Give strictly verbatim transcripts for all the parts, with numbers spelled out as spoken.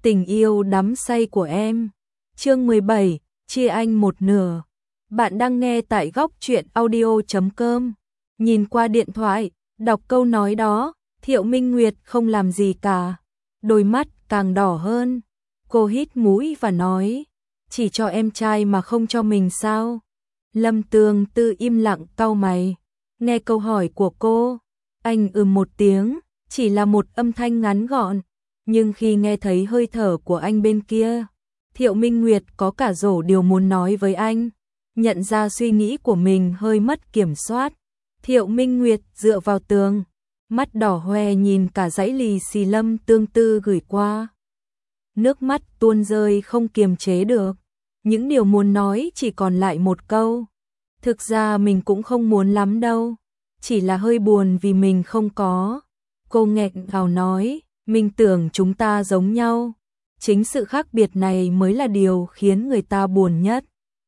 Tình yêu đắm say của em. Chương mười bảy, chia anh một nửa. Bạn đang nghe tại góc truyện audio chấm com. Nhìn qua điện thoại, đọc câu nói đó, Thiệu Minh Nguyệt không làm gì cả. Đôi mắt càng đỏ hơn. Cô hít mũi và nói, chỉ cho em trai mà không cho mình sao? Lâm Tường Tư im lặng cau mày. Nghe câu hỏi của cô, anh ừm một tiếng, chỉ là một âm thanh ngắn gọn. Nhưng khi nghe thấy hơi thở của anh bên kia, Thiệu Minh Nguyệt có cả rổ điều muốn nói với anh. Nhận ra suy nghĩ của mình hơi mất kiểm soát, Thiệu Minh Nguyệt dựa vào tường, mắt đỏ hoe nhìn cả dãy lì xì Lâm Tương Tư gửi qua. Nước mắt tuôn rơi không kiềm chế được, những điều muốn nói chỉ còn lại một câu. Thực ra mình cũng không muốn lắm đâu, chỉ là hơi buồn vì mình không có. Cô nghẹn ngào nói, mình tưởng chúng ta giống nhau, chính sự khác biệt này mới là điều khiến người ta buồn nhất.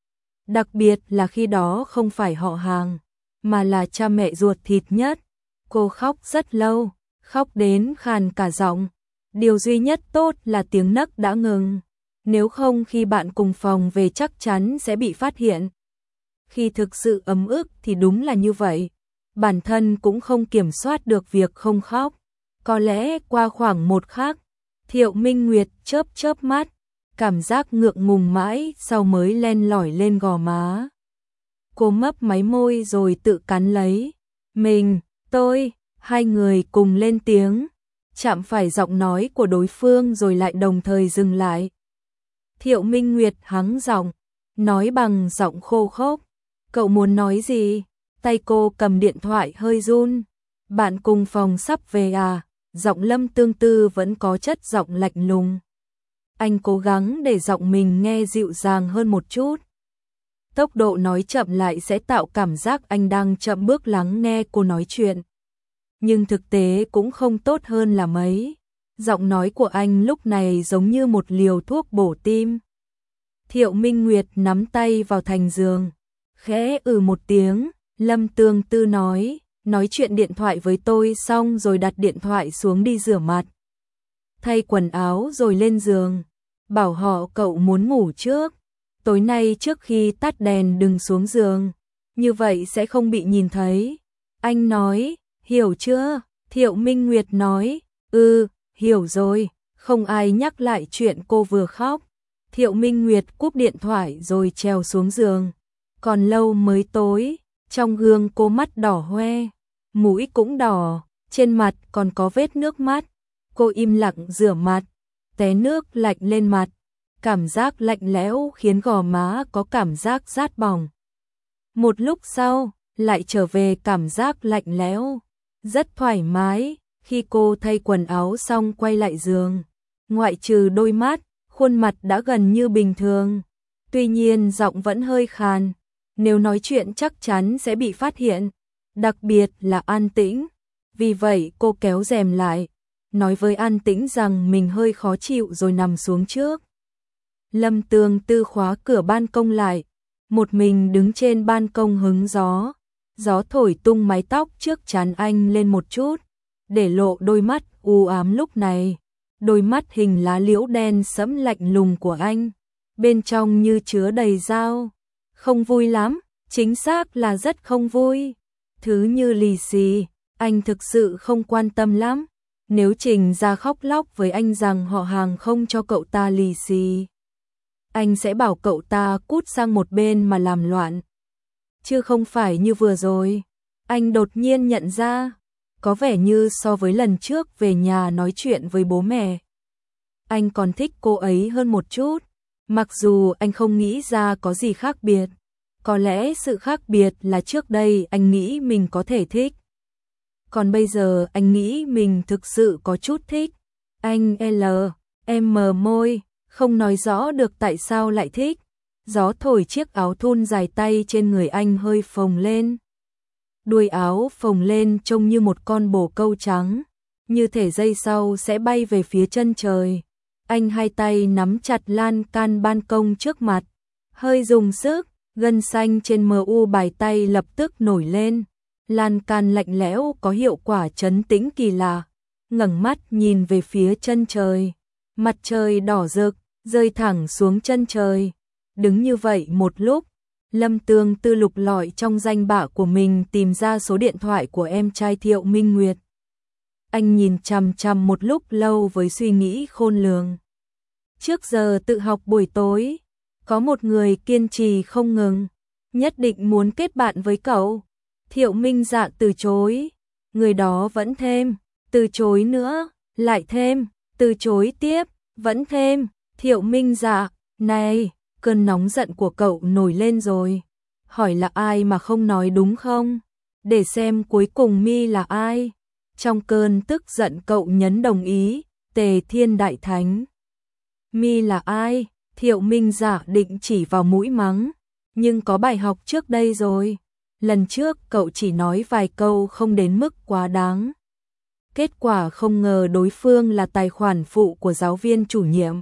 Đặc biệt là khi đó không phải họ hàng, mà là cha mẹ ruột thịt nhất. Cô khóc rất lâu, khóc đến khàn cả giọng. Điều duy nhất tốt là tiếng nấc đã ngừng, nếu không khi bạn cùng phòng về chắc chắn sẽ bị phát hiện. Khi thực sự ấm ức thì đúng là như vậy, bản thân cũng không kiểm soát được việc không khóc. Có lẽ qua khoảng một khắc, Thiệu Minh Nguyệt chớp chớp mắt, cảm giác ngượng ngùng mãi sau mới len lỏi lên gò má. Cô mấp máy môi rồi tự cắn lấy. Mình, tôi, hai người cùng lên tiếng, chạm phải giọng nói của đối phương rồi lại đồng thời dừng lại. Thiệu Minh Nguyệt hắng giọng, nói bằng giọng khô khốc, cậu muốn nói gì? Tay cô cầm điện thoại hơi run. Bạn cùng phòng sắp về à? Giọng Lâm Tương Tư vẫn có chất giọng lạnh lùng. Anh cố gắng để giọng mình nghe dịu dàng hơn một chút. Tốc độ nói chậm lại sẽ tạo cảm giác anh đang chậm bước lắng nghe cô nói chuyện. Nhưng thực tế cũng không tốt hơn là mấy. Giọng nói của anh lúc này giống như một liều thuốc bổ tim. Thiệu Minh Nguyệt nắm tay vào thành giường, khẽ ừ một tiếng. Lâm Tương Tư nói, nói chuyện điện thoại với tôi xong rồi đặt điện thoại xuống đi rửa mặt, thay quần áo rồi lên giường. Bảo họ cậu muốn ngủ trước, tối nay trước khi tắt đèn đừng xuống giường, như vậy sẽ không bị nhìn thấy. Anh nói, hiểu chưa? Thiệu Minh Nguyệt nói, ừ, hiểu rồi. Không ai nhắc lại chuyện cô vừa khóc. Thiệu Minh Nguyệt cúp điện thoại rồi trèo xuống giường. Còn lâu mới tối, trong gương cô mắt đỏ hoe, mũi cũng đỏ, trên mặt còn có vết nước mắt. Cô im lặng rửa mặt, té nước lạnh lên mặt, cảm giác lạnh lẽo khiến gò má có cảm giác rát bỏng. Một lúc sau, lại trở về cảm giác lạnh lẽo, rất thoải mái. Khi cô thay quần áo xong quay lại giường, ngoại trừ đôi mắt, khuôn mặt đã gần như bình thường. Tuy nhiên giọng vẫn hơi khàn, nếu nói chuyện chắc chắn sẽ bị phát hiện, đặc biệt là An Tĩnh. Vì vậy cô kéo rèm lại, nói với An Tĩnh rằng mình hơi khó chịu rồi nằm xuống trước. Lâm Tường Tư khóa cửa ban công lại, một mình đứng trên ban công hứng gió. Gió thổi tung mái tóc trước trán anh lên một chút, để lộ đôi mắt u ám lúc này. Đôi mắt hình lá liễu đen sẫm lạnh lùng của anh, bên trong như chứa đầy dao. Không vui lắm, chính xác là rất không vui. Thứ như lì xì, anh thực sự không quan tâm lắm. Nếu Trình ra khóc lóc với anh rằng họ hàng không cho cậu ta lì xì, anh sẽ bảo cậu ta cút sang một bên mà làm loạn. Chứ không phải như vừa rồi. Anh đột nhiên nhận ra, có vẻ như so với lần trước về nhà nói chuyện với bố mẹ, anh còn thích cô ấy hơn một chút. Mặc dù anh không nghĩ ra có gì khác biệt, có lẽ sự khác biệt là trước đây anh nghĩ mình có thể thích, còn bây giờ anh nghĩ mình thực sự có chút thích. Anh L, em mờ môi, không nói rõ được tại sao lại thích. Gió thổi chiếc áo thun dài tay trên người anh hơi phồng lên. Đuôi áo phồng lên trông như một con bồ câu trắng, như thể giây sau sẽ bay về phía chân trời. Anh hai tay nắm chặt lan can ban công trước mặt, hơi dùng sức, gân xanh trên mờ u bài tay lập tức nổi lên. Lan can lạnh lẽo có hiệu quả trấn tĩnh kỳ lạ. Ngẩng mắt nhìn về phía chân trời, Mặt trời đỏ rực, rơi thẳng xuống chân trời. Đứng như vậy một lúc, Lâm Tương Tư lục lọi trong danh bạ của mình tìm ra số điện thoại của em trai Thiệu Minh Nguyệt. Anh nhìn chằm chằm một lúc lâu với suy nghĩ khôn lường. Trước giờ tự học buổi tối, có một người kiên trì không ngừng, nhất định muốn kết bạn với cậu. Thiệu Minh Dạ từ chối, người đó vẫn thêm, từ chối nữa, lại thêm, từ chối tiếp, vẫn thêm. Thiệu Minh Dạ, này, cơn nóng giận của cậu nổi lên rồi. Hỏi là ai mà không nói đúng không? Để xem cuối cùng Mi là ai. Trong cơn tức giận cậu nhấn đồng ý, Tề Thiên Đại Thánh. Mi là ai? Thiệu Minh Dạ định chỉ vào mũi mắng, nhưng có bài học trước đây rồi. Lần trước cậu chỉ nói vài câu không đến mức quá đáng. Kết quả không ngờ đối phương là tài khoản phụ của giáo viên chủ nhiệm.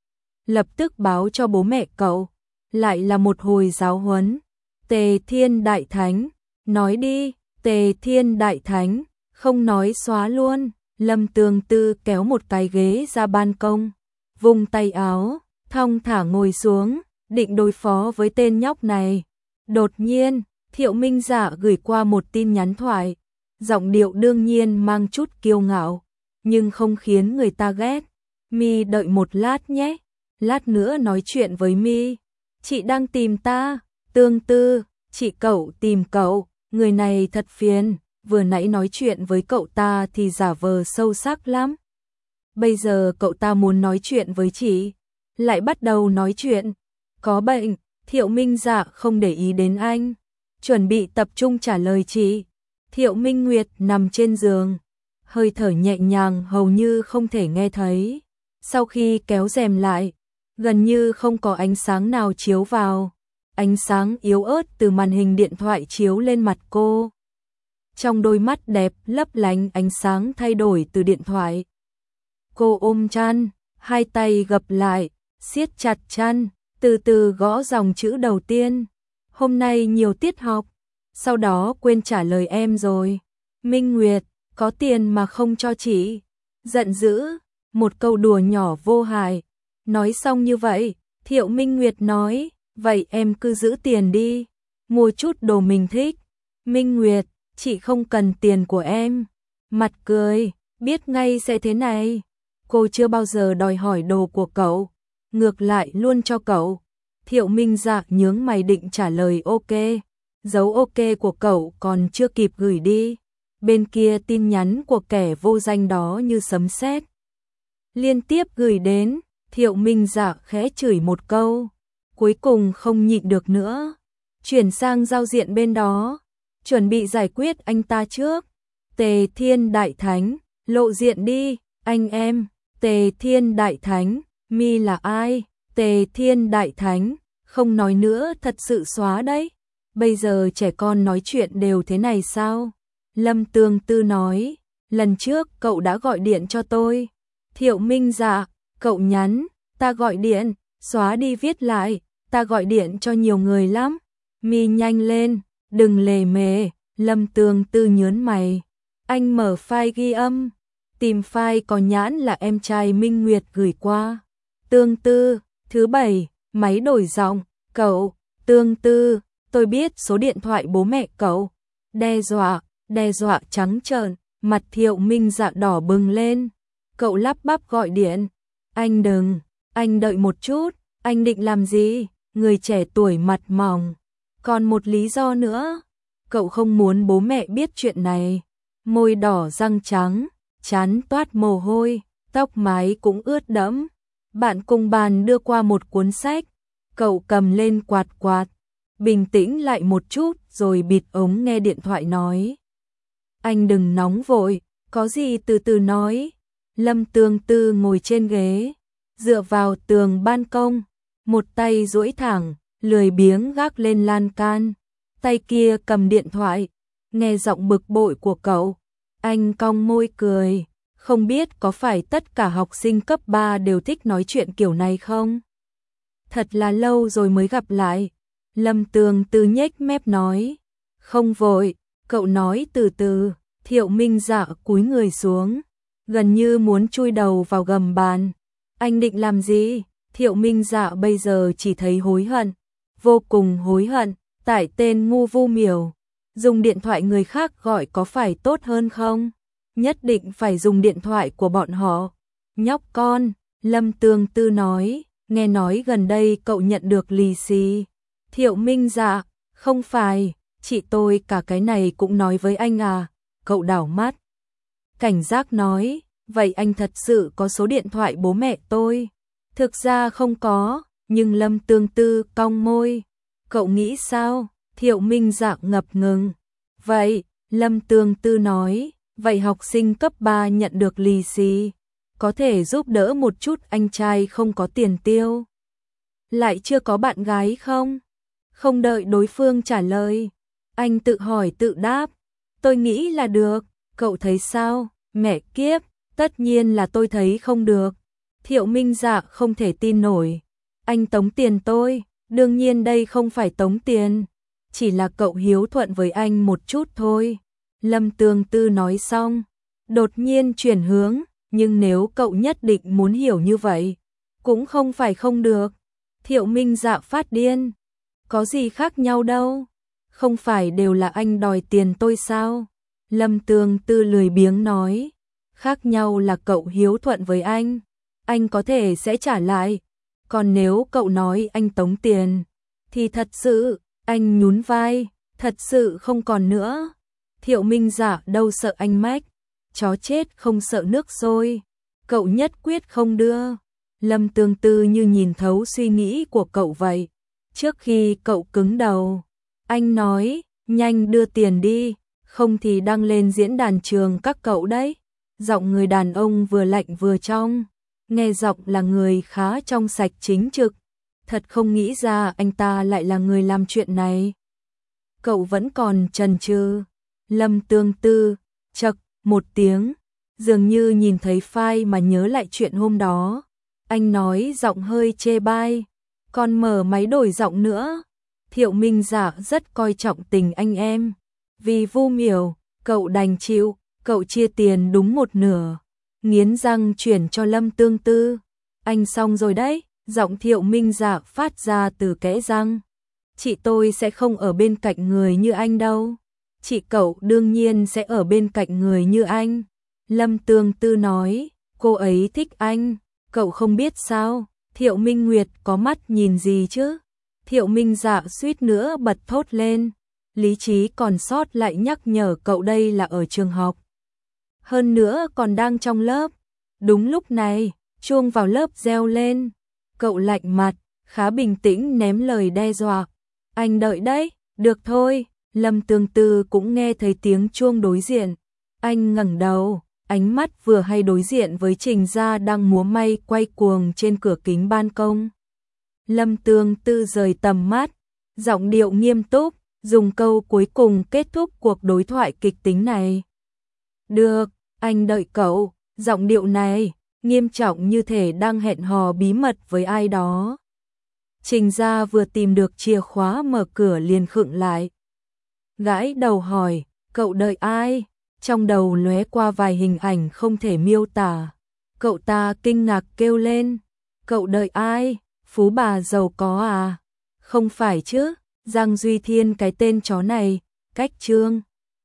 Lập tức báo cho bố mẹ cậu, lại là một hồi giáo huấn. Tề Thiên Đại Thánh, nói đi, Tề Thiên Đại Thánh, không nói xóa luôn. Lâm Tương Tư kéo một cái ghế ra ban công, vung tay áo, thong thả ngồi xuống, định đối phó với tên nhóc này. Đột nhiên, Thiệu Minh Dạ gửi qua một tin nhắn thoại, giọng điệu đương nhiên mang chút kiêu ngạo, nhưng không khiến người ta ghét. Mi đợi một lát nhé, lát nữa nói chuyện với Mi. Chị đang tìm ta. Tương Tư, chị cậu tìm cậu, người này thật phiền, vừa nãy nói chuyện với cậu ta thì giả vờ sâu sắc lắm. Bây giờ cậu ta muốn nói chuyện với chị, lại bắt đầu nói chuyện. Có bệnh. Thiệu Minh Dạ không để ý đến anh, chuẩn bị tập trung trả lời chị. Thiệu Minh Nguyệt nằm trên giường, hơi thở nhẹ nhàng hầu như không thể nghe thấy. Sau khi kéo rèm lại, gần như không có ánh sáng nào chiếu vào. Ánh sáng yếu ớt từ màn hình điện thoại chiếu lên mặt cô. Trong đôi mắt đẹp lấp lánh ánh sáng thay đổi từ điện thoại. Cô ôm chăn, hai tay gập lại, siết chặt chăn, từ từ gõ dòng chữ đầu tiên. Hôm nay nhiều tiết học, sau đó quên trả lời em rồi. Minh Nguyệt, có tiền mà không cho chị. Giận dữ, một câu đùa nhỏ vô hại. Nói xong như vậy, Thiệu Minh Nguyệt nói, vậy em cứ giữ tiền đi, mua chút đồ mình thích. Minh Nguyệt, chị không cần tiền của em. Mặt cười, biết ngay sẽ thế này. Cô chưa bao giờ đòi hỏi đồ của cậu, ngược lại luôn cho cậu. Thiệu Minh Dạ nhướng mày định trả lời ok, dấu ok của cậu còn chưa kịp gửi đi. Bên kia tin nhắn của kẻ vô danh đó như sấm sét liên tiếp gửi đến. Thiệu Minh Dạ khẽ chửi một câu, cuối cùng không nhịn được nữa, chuyển sang giao diện bên đó, chuẩn bị giải quyết anh ta trước. Tề Thiên Đại Thánh, lộ diện đi, anh em. Tề Thiên Đại Thánh, Mi là ai? Tề Thiên Đại Thánh, không nói nữa thật sự xóa đấy. Bây giờ trẻ con nói chuyện đều thế này sao? Lâm Tương Tư nói, lần trước cậu đã gọi điện cho tôi. Thiệu Minh Dạ, cậu nhắn, ta gọi điện, xóa đi viết lại, ta gọi điện cho nhiều người lắm. Mi nhanh lên, đừng lề mề. Lâm Tương Tư nhớn mày, anh mở file ghi âm, tìm file có nhãn là em trai Minh Nguyệt gửi qua. Tương Tư, thứ bảy, máy đổi giọng, cậu. Tương Tư, tôi biết số điện thoại bố mẹ cậu. Đe dọa, đe dọa trắng trợn, mặt Thiệu Minh Dạ đỏ bừng lên. Cậu lắp bắp gọi điện, anh đừng, anh đợi một chút, anh định làm gì? Người trẻ tuổi mặt mỏng, còn một lý do nữa, cậu không muốn bố mẹ biết chuyện này. Môi đỏ răng trắng, trán toát mồ hôi, tóc mái cũng ướt đẫm. Bạn cùng bàn đưa qua một cuốn sách, cậu cầm lên quạt quạt, bình tĩnh lại một chút rồi bịt ống nghe điện thoại nói. Anh đừng nóng vội, có gì từ từ nói. Lâm Tương Tư ngồi trên ghế, dựa vào tường ban công, một tay duỗi thẳng, lười biếng gác lên lan can, tay kia cầm điện thoại, nghe giọng bực bội của cậu. Anh cong môi cười, không biết có phải tất cả học sinh cấp ba đều thích nói chuyện kiểu này không? Thật là lâu rồi mới gặp lại. Lâm Tương Tư nhếch mép nói, không vội, cậu nói từ từ. Thiệu Minh Dạ cúi người xuống, gần như muốn chui đầu vào gầm bàn. Anh định làm gì? Thiệu Minh Dạ bây giờ chỉ thấy hối hận, vô cùng hối hận, tại tên ngu Vu Miểu. Dùng điện thoại người khác gọi có phải tốt hơn không? Nhất định phải dùng điện thoại của bọn họ. Nhóc con, Lâm Tương Tư nói, nghe nói gần đây cậu nhận được lì xì. Thiệu Minh Dạ, không phải, chị tôi cả cái này cũng nói với anh à? Cậu đảo mắt. Cảnh giác nói, vậy anh thật sự có số điện thoại bố mẹ tôi? Thực ra không có, nhưng Lâm Tương Tư cong môi. Cậu nghĩ sao? Thiệu Minh Dạ ngập ngừng. Vậy, Lâm Tương Tư nói, vậy học sinh cấp ba nhận được lì xì, có thể giúp đỡ một chút anh trai không có tiền tiêu. Lại chưa có bạn gái không? Không đợi đối phương trả lời, anh tự hỏi tự đáp, tôi nghĩ là được, cậu thấy sao? Mẹ kiếp, tất nhiên là tôi thấy không được. Thiệu Minh Dạ không thể tin nổi, anh tống tiền tôi, đương nhiên đây không phải tống tiền, chỉ là cậu hiếu thuận với anh một chút thôi. Lâm Tương Tư nói xong, đột nhiên chuyển hướng, nhưng nếu cậu nhất định muốn hiểu như vậy, cũng không phải không được. Thiệu Minh Dạ phát điên, có gì khác nhau đâu, không phải đều là anh đòi tiền tôi sao? Lâm Tương Tư lười biếng nói, khác nhau là cậu hiếu thuận với anh, anh có thể sẽ trả lại, còn nếu cậu nói anh tống tiền, thì thật sự, anh nhún vai, thật sự không còn nữa. Thiệu Minh Dạ đâu sợ anh mách, chó chết không sợ nước sôi, cậu nhất quyết không đưa. Lâm Tương Tư như nhìn thấu suy nghĩ của cậu vậy. Trước khi cậu cứng đầu, anh nói, nhanh đưa tiền đi, không thì đăng lên diễn đàn trường các cậu đấy. Giọng người đàn ông vừa lạnh vừa trong, nghe giọng là người khá trong sạch chính trực. Thật không nghĩ ra anh ta lại là người làm chuyện này. Cậu vẫn còn chần chừ. Lâm Tương Tư, chậc, một tiếng, dường như nhìn thấy file mà nhớ lại chuyện hôm đó. Anh nói giọng hơi chê bai, còn mở máy đổi giọng nữa. Thiệu Minh Dạ rất coi trọng tình anh em. Vì Vu Miểu, cậu đành chịu, cậu chia tiền đúng một nửa. Nghiến răng chuyển cho Lâm Tương Tư. Anh xong rồi đấy, giọng Thiệu Minh Dạ phát ra từ kẽ răng. Chị tôi sẽ không ở bên cạnh người như anh đâu. Chị cậu đương nhiên sẽ ở bên cạnh người như anh. Lâm Tương Tư nói, cô ấy thích anh, cậu không biết sao? Thiệu Minh Nguyệt có mắt nhìn gì chứ? Thiệu Minh Dạ suýt nữa bật thốt lên. Lý trí còn sót lại nhắc nhở cậu đây là ở trường học. Hơn nữa còn đang trong lớp. Đúng lúc này, chuông vào lớp reo lên. Cậu lạnh mặt, khá bình tĩnh ném lời đe dọa. Anh đợi đấy, được thôi. Lâm Tương Tư cũng nghe thấy tiếng chuông đối diện. Anh ngẩng đầu, ánh mắt vừa hay đối diện với Trình Gia đang múa may quay cuồng trên cửa kính ban công. Lâm Tương Tư rời tầm mắt, giọng điệu nghiêm túc, dùng câu cuối cùng kết thúc cuộc đối thoại kịch tính này. Được, anh đợi cậu, giọng điệu này, nghiêm trọng như thể đang hẹn hò bí mật với ai đó. Trình Gia vừa tìm được chìa khóa mở cửa liền khựng lại. Gãi đầu hỏi, cậu đợi ai? Trong đầu lóe qua vài hình ảnh không thể miêu tả. Cậu ta kinh ngạc kêu lên, cậu đợi ai? Phú bà giàu có à? Không phải chứ, Giang Duy Thiên cái tên chó này, cách Trương